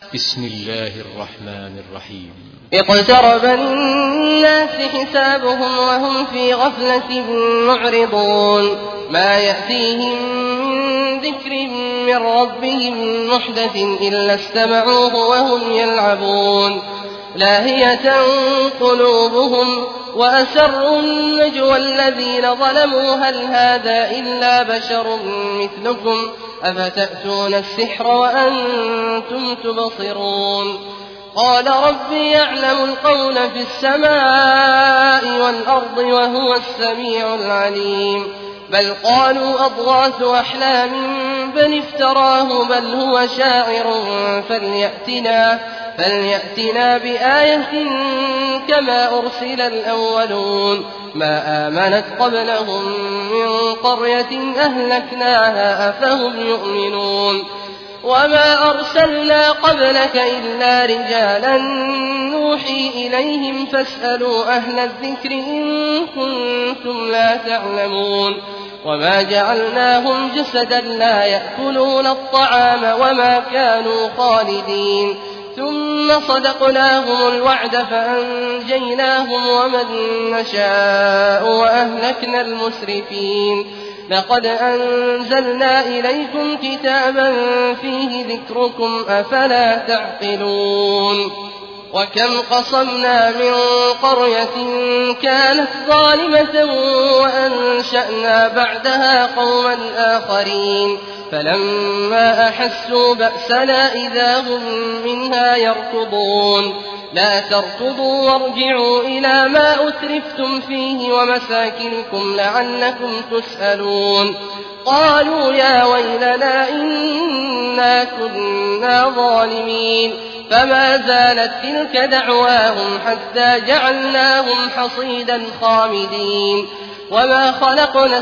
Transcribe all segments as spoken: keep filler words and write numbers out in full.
بسم الله الرحمن الرحيم. اقترب للناس حسابهم وهم في غفلة معرضون ما يأتيهم من ذكر من ربهم محدث إلا استمعوه وهم يلعبون لاهية قلوبهم وأسروا النجوى الذين ظلموا هل هذا إلا بشر مثلكم أفتأتون السحر وأنتم تبصرون قال ربي يعلم القول في السماء والأرض وهو السميع العليم بل قالوا أضغاث أحلام بل افتراه بل هو شاعر فليأتنا, فليأتنا بآية كما أرسل الأولون ما آمنت قبلهم من قرية أهلكناها أفهم يؤمنون وما أرسلنا قبلك إلا رجالا نوحي إليهم فاسألوا أهل الذكر إن كنتم لا تعلمون وما جعلناهم جسدا لا يأكلون الطعام وما كانوا خالدين ثم صدقناهم الوعد فأنجيناهم ومن نشاء وأهلكنا المسرفين لقد أنزلنا إليكم كتابا فيه ذكركم أفلا تعقلون وكم قصمنا من قرية كانت ظالمة وأنشأنا بعدها قوما آخرين فلما أحسوا بأسنا إذا هم منها يركضون لا تركضوا وارجعوا إلى ما أترفتم فيه ومساكنكم لعلكم تسألون قالوا يا ويلنا إنا كنا ظالمين فما زالت تلك دعواهم حتى جعلناهم حصيدا خامدين وما خلقنا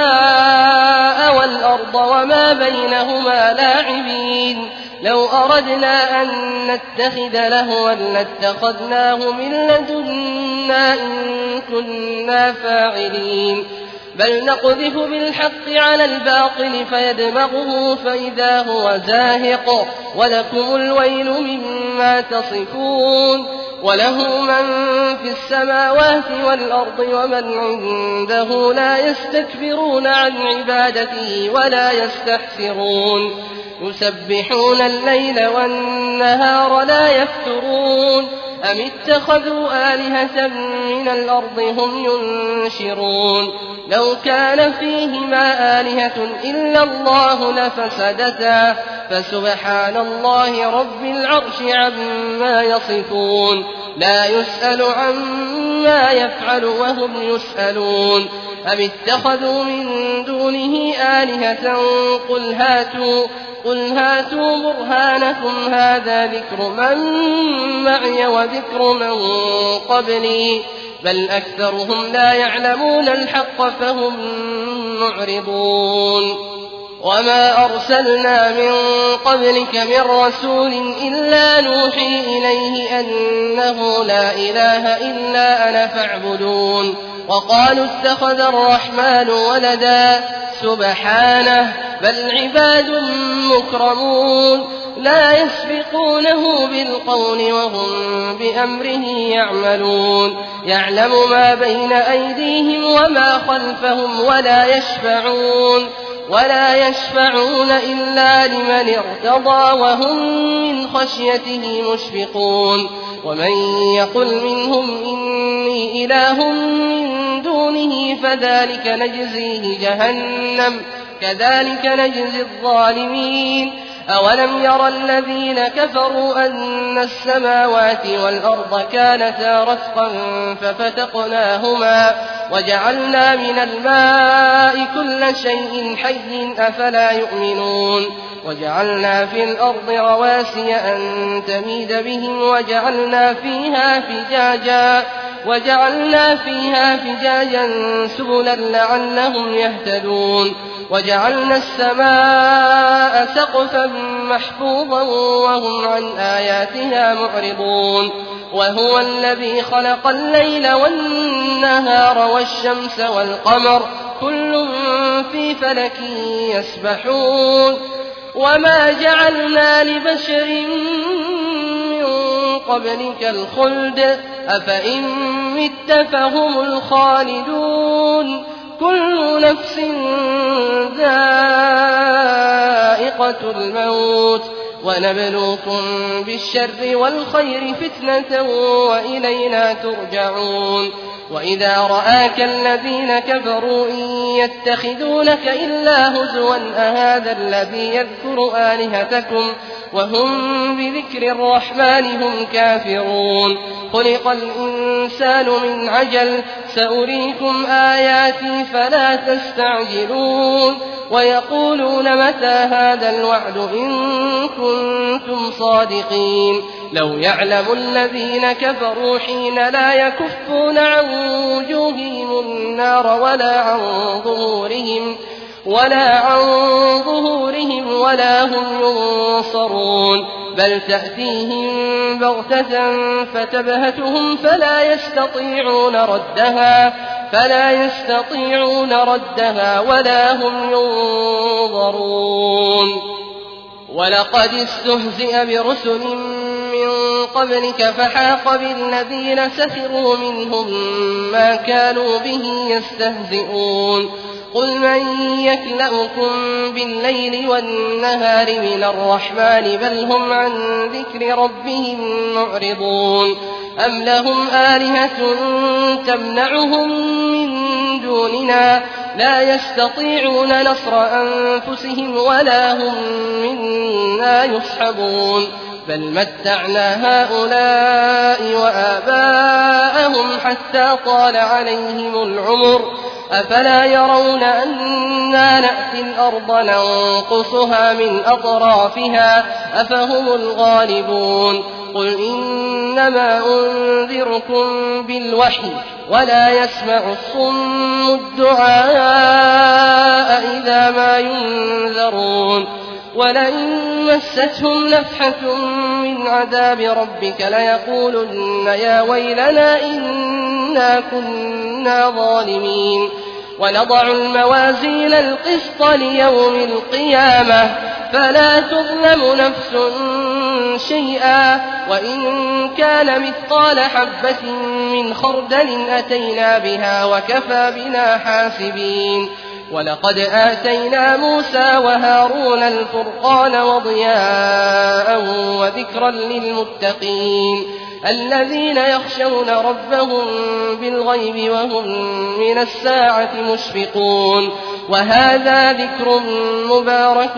السماء والأرض وما بينهما لاعبين لو أردنا أن نتخذ لهوا لاتخذناه من لدنا إن كنا فاعلين بل نقذف بالحق على الباطل فيدمغه فإذا هو زاهق ولكم الويل مما تصفون وله من في السماوات والأرض ومن عنده لا يستكبرون عن عبادته ولا يستحسرون يسبحون الليل والنهار لا يفترون أم اتخذوا آلهة من الأرض هم ينشرون لو كان فيهما آلهة إلا الله لفسدتا فسبحان الله رب العرش عما يصفون لا يسأل عما يفعل وهم يسألون أم اتخذوا من دونه آلهة قل هاتوا قل هاتوا برهانكم هذا ذكر من معي وذكر من قبلي بل أكثرهم لا يعلمون الحق فهم معرضون وما أرسلنا من قبلك من رسول إلا نوحي إليه أنه لا إله إلا أنا فاعبدون وقالوا اتخذ الرحمن ولدا سبحانه بل عباد مكرمون لا يسبقونه بالقول وهم بأمره يعملون يعلم ما بين أيديهم وما خلفهم ولا يشفعون ولا يشفعون إلا لمن ارتضى وهم من خشيته مشفقون ومن يقل منهم إني إله من دونه فذلك نجزيه جهنم كذلك نجزي الظالمين أولم ير الذين كفروا أن السماوات والأرض كانتا رتقا ففتقناهما وجعلنا من الماء كل شيء حي أفلا يؤمنون وجعلنا في الأرض رواسي أن تميد بهم وجعلنا فيها فجاجا وجعلنا فيها فجاجا سبلا لعلهم يهتدون وجعلنا السماء سقفا محفوظا وهم عن آياتها معرضون وهو الذي خلق الليل والنهار والشمس والقمر كل في فلك يسبحون وما جعلنا لبشر قبلك الخلد أفإن مت فهم الخالدون كل نفس ذائقة الموت ونبلوكم بالشر والخير فتنة وإلينا ترجعون وإذا رآك الذين كفروا إن يتخذونك إلا هزوا أهذا الذي يذكر آلهتكم وهم بذكر الرحمن هم كافرون خلق الإنسان من عجل سأريكم آياتي فلا تستعجلون ويقولون متى هذا الوعد إن كنتم صادقين لو يعلم الذين كفروا حين لا يكفون عن وجوههم النار ولا عن ظهورهم ولا عن ظهورهم ولا هم ينصرون بل تأتيهم بغتة فتبهتهم فلا يستطيعون ردها فلا يستطيعون ردها ولا هم ينظرون ولقد استهزئ برسل من قبلك فحاق بالذين سخروا منهم ما كانوا به يستهزئون قل من يكلؤكم بالليل والنهار من الرحمن بل هم عن ذكر ربهم معرضون أم لهم آلهة تمنعهم من دوننا لا يستطيعون نصر أنفسهم ولا هم منا يصحبون بل متعنا هؤلاء وآباءهم حتى طال عليهم العمر أفلا يرون أنا نأتي الأرض ننقصها من أطرافها أفهم الغالبون قل إنما أنذركم بالوحي ولا يسمع الصم الدعاء إذا ما ينذرون ولئن مستهم نفحة من عذاب ربك ليقولن يا ويلنا إنا كنا ظالمين ونضع الموازين القسط ليوم القيامة فلا تظلم نفس شيئا وإن كان مثقال حبة من خردل أتينا بها وكفى بنا حاسبين ولقد آتينا موسى وهارون الفرقان وضياء وذكرا للمتقين الذين يخشون ربهم بالغيب وهم من الساعة مشفقون وهذا ذكر مبارك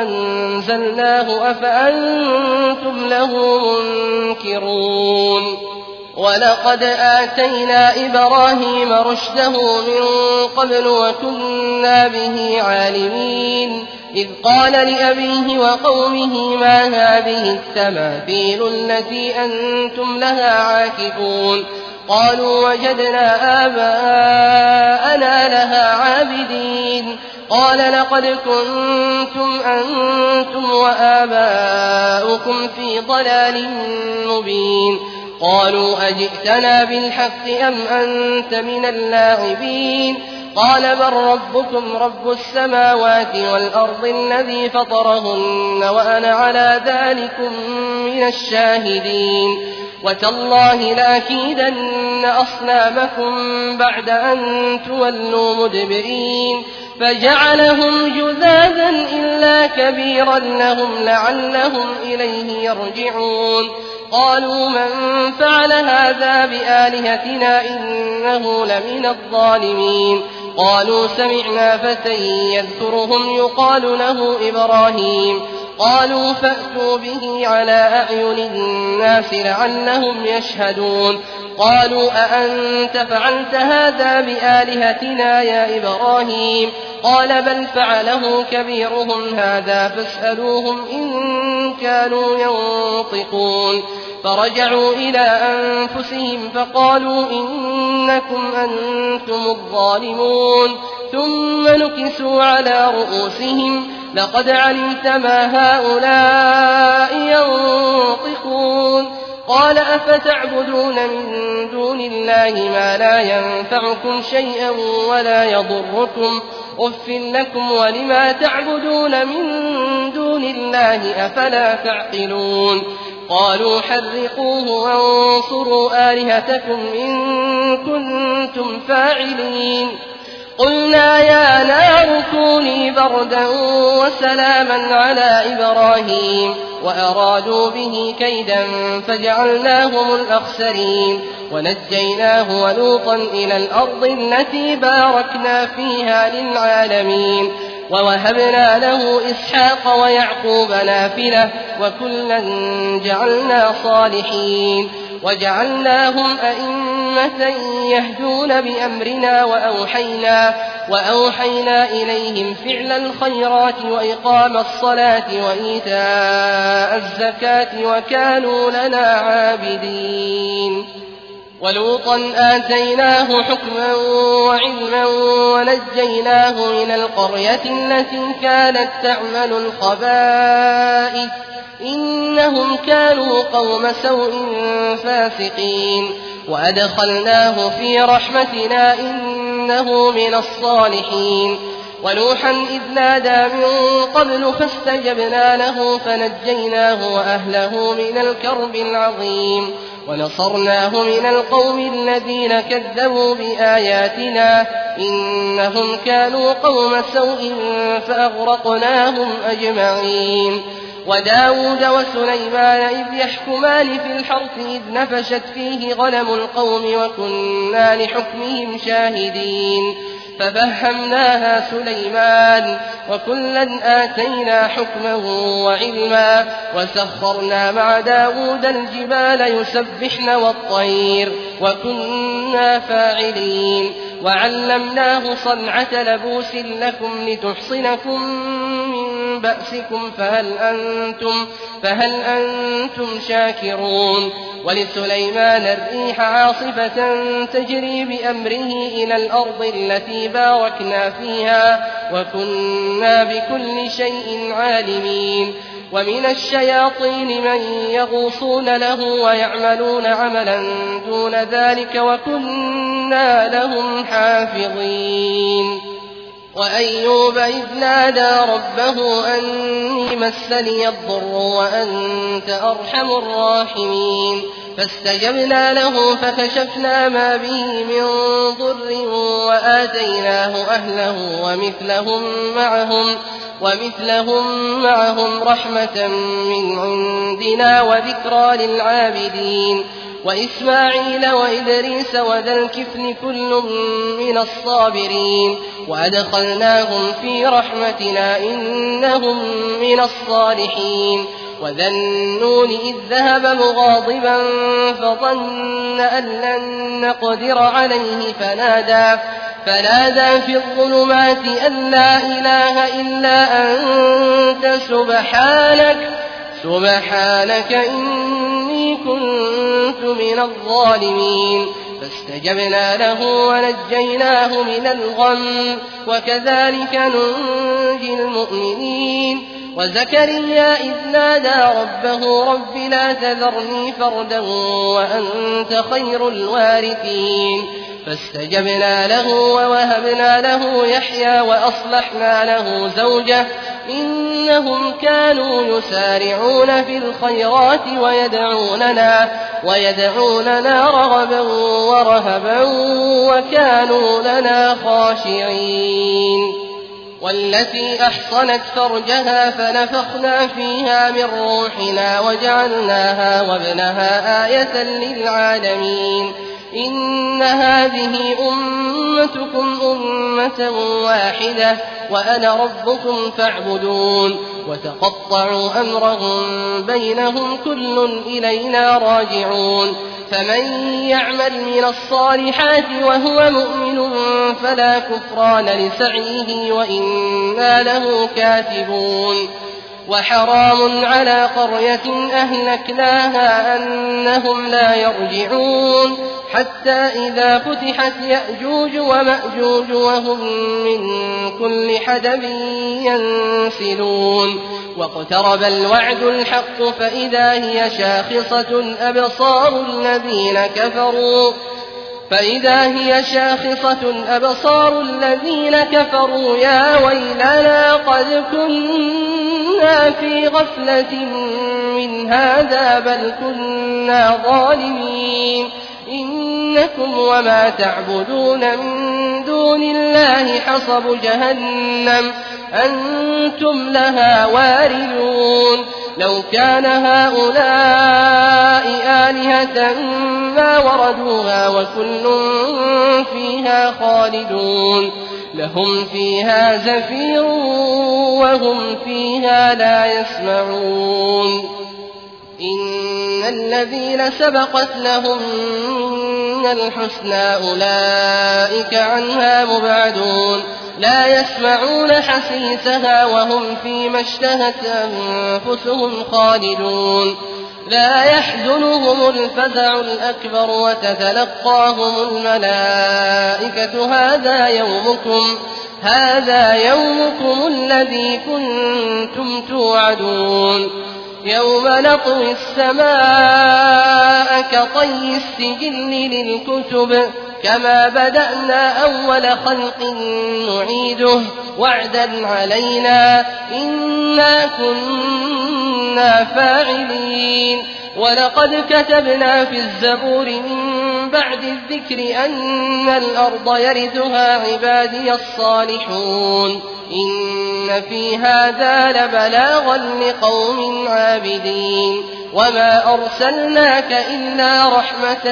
أنزلناه أفأنتم له منكرون ولقد آتينا إبراهيم رشده من قبل وكنا به عالمين إذ قال لأبيه وقومه ما هذه التماثيل التي أنتم لها عاكفون قالوا وجدنا آباءنا لها عابدين قال لقد كنتم أنتم وآباؤكم في ضلال مبين قالوا أجئتنا بالحق أم أنت من اللاعبين قال بل ربكم رب السماوات والأرض الذي فطرهن وأنا على ذلكم من الشاهدين وتالله لأكيدن أصنامكم بعد أن تولوا مدبرين فجعلهم جذاذا إلا كبيرا لهم لعلهم إليه يرجعون قالوا من فعل هذا بآلهتنا إنه لمن الظالمين قالوا سمعنا فتى يذكرهم يقال له إبراهيم قالوا فأتوا به على أعين الناس لعلهم يشهدون قالوا أأنت فعلت هذا بآلهتنا يا إبراهيم قال بل فعله كبيرهم هذا فاسألوهم إن كانوا ينطقون فرجعوا إلى أنفسهم فقالوا إنكم أنتم الظالمون ثم نكسوا على رؤوسهم لقد علمت ما هؤلاء ينطقون قال أفتعبدون من دون الله ما لا ينفعكم شيئا ولا يضركم أف لكم ولما تعبدون من دون الله أفلا تعقلون قالوا حرقوه وانصروا آلهتكم إن كنتم فاعلين قلنا يا نار كوني بردا وسلاما على إبراهيم وأرادوا به كيدا فجعلناهم الأخسرين ونجيناه ولوطا إلى الأرض التي باركنا فيها للعالمين ووهبنا له إسحاق ويعقوب نافلة وكلا جعلنا صالحين وجعلناهم أئمة يهدون بأمرنا وأوحينا, وأوحينا إليهم فعل الخيرات وإقام الصلاة وإيتاء الزكاة وكانوا لنا عابدين ولوطا آتيناه حكما وعلما ونجيناه من القرية التي كانت تعمل الخبائث إنهم كانوا قوم سوء فاسقين وأدخلناه في رحمتنا إنه من الصالحين ونوحا إذ نادى من قبل فاستجبنا له فنجيناه وأهله من الكرب العظيم ونصرناه من القوم الذين كذبوا بآياتنا إنهم كانوا قوم سوء فأغرقناهم أجمعين وداود وسليمان إذ يحكمان في الحرث إذ نفشت فيه غنم القوم وكنا لحكمهم شاهدين ففهمناها سليمان وكلا آتينا حكما وعلما وسخرنا مع داود الجبال يسبحن والطير وكنا فاعلين وعلمناه صنعة لبوس لكم لتحصنكم من بأسكم فهل أنتم, فهل أنتم شاكرون ولسليمان الريح عاصفة تجري بأمره إلى الأرض التي باركنا فيها وكنا بكل شيء عالمين ومن الشياطين من يغوصون له ويعملون عملا دون ذلك وكنا لهم حافظين وأيوب إذ نادى ربه أني مسني الضر وأنت أرحم الراحمين فاستجبنا له فكشفنا ما به من ضر وآتيناه أهله ومثلهم معهم ومثلهم معهم رحمة من عندنا وذكرى للعابدين وإسماعيل وإدريس وذا الكفل كل من الصابرين وأدخلناهم في رحمتنا إنهم من الصالحين وذا النون إذ ذهب مغاضبا فظن أن لن نقدر عليه فنادى فنادى في الظلمات أن لا إله إلا أنت سبحانك سبحانك إني كنت من الظالمين فاستجبنا له ونجيناه من الغم وكذلك ننجي المؤمنين وزكريا إذ نادى ربه رب لا تذرني فردا وأنت خير الوارثين فاستجبنا له ووهبنا له يحيى وأصلحنا له زوجه إنهم كانوا يسارعون في الخيرات ويدعوننا, ويدعوننا رغبا ورهبا وكانوا لنا خاشعين والتي أحصنت فرجها فنفخنا فيها من روحنا وجعلناها وابنها آية للعالمين إن هذه أمتكم أمة واحدة وأنا ربكم فاعبدون وتقطعوا أمرهم بينهم كل إلينا راجعون فمن يعمل من الصالحات وهو مؤمن فلا كفران لسعيه وإنا له كاتبون وحرام على قرية أهلكناها أنهم لا يرجعون حتى إذا فتحت يأجوج ومأجوج وهم من كل حدب ينسلون واقترب الوعد الحق فإذا هي شاخصة أبصار الذين كفروا فإذا هي شاخصة أبصار الذين كفروا يا ويلنا قد كنا في غفلة من هذا بل كنا ظالمين إنكم وما تعبدون من دون الله حصب جهنم أنتم لها واردون لو كان هؤلاء آلهة ما وردوها وكل فيها خالدون لهم فيها زفير وهم فيها لا يسمعون إن الذين سبقت لهم من الحسنى أولئك عنها مبعدون لا يسمعون حسيسها وهم فيما اشتهت أنفسهم خالدون لا يحزنهم الفزع الأكبر وتتلقاهم الملائكة هذا يومكم هذا يومكم الذي كنتم توعدون يوم نطوي السماء كطي السجل للكتب كما بدأنا أول خلق نعيده وعدا علينا إنا كنا فاعلين ولقد كتبنا في الزبور من بعد الذكر أن الأرض يرثها عبادي الصالحون إن في هذا لبلاغا لقوم عابدين وما أرسلناك إلا رحمة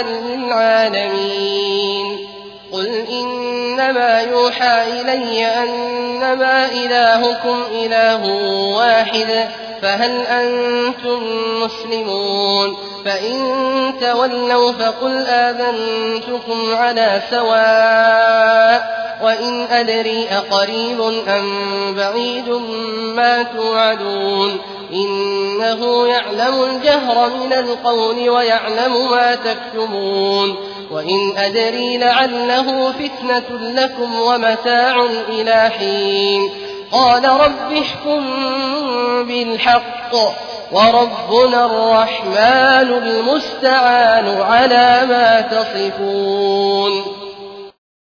للعالمين قل إنما يوحى إلي أنما إلهكم إله واحد فهل أنتم مسلمون فإن تولوا فقل آذنتكم على سواء وإن أدري أقريب أم بعيد ما توعدون إنه يعلم الجهر من القول ويعلم ما تكتمون وإن أدري لعله فتنة لكم ومتاع إلى حين قال رب احكم بالحق وربنا الرحمن المستعان على ما تصفون.